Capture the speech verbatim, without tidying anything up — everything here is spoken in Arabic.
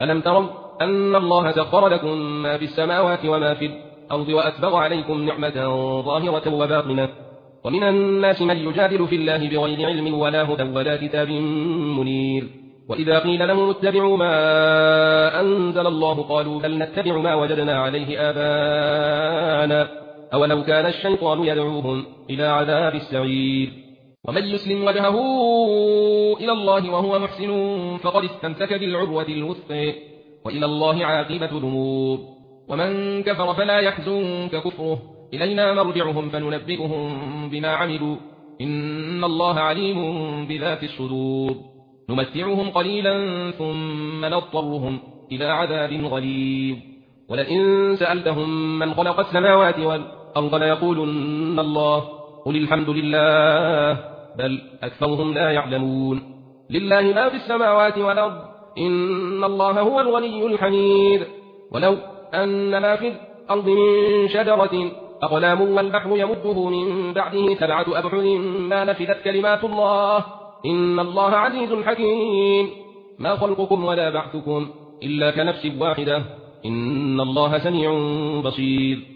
ألم تروا أن الله سخر لكم ما في السماوات وما في الأرض وأسبغ عليكم نعمة ظاهرة وباطنة ومن الناس من يجادل في الله بغير علم ولا هدى ولا كتاب منير وإذا قيل لهم اتبعوا ما أنزل الله قالوا بل نتبع ما وجدنا عليه آباءنا أولو كان الشيطان يدعوهم إلى عذاب السعير ومن يسلم وجهه إلى الله وهو محسن فقد استمسك بالعروة الوثقى وإلى الله عاقبة الأمور ومن كفر فلا يحزنك كفره إلينا مرجعهم فننبئهم بما عملوا إن الله عليم بذات الصدور نمتعهم قليلا ثم نضطرهم إلى عذاب غليظ ولئن سألتهم من خلق السماوات والأرض ليقولن الله قل الحمد لله بل أكثرهم لا يعلمون لله ما في السماوات والأرض إن الله هو الغني الحميد ولو أن ما في الأرض من شجرة أقلام والبحر يمده من بعده سبعة أبحر ما نفدت كلمات الله إن الله عزيز حكيم ما خلقكم ولا بعثكم إلا كنفس واحدة إن الله سميع بصير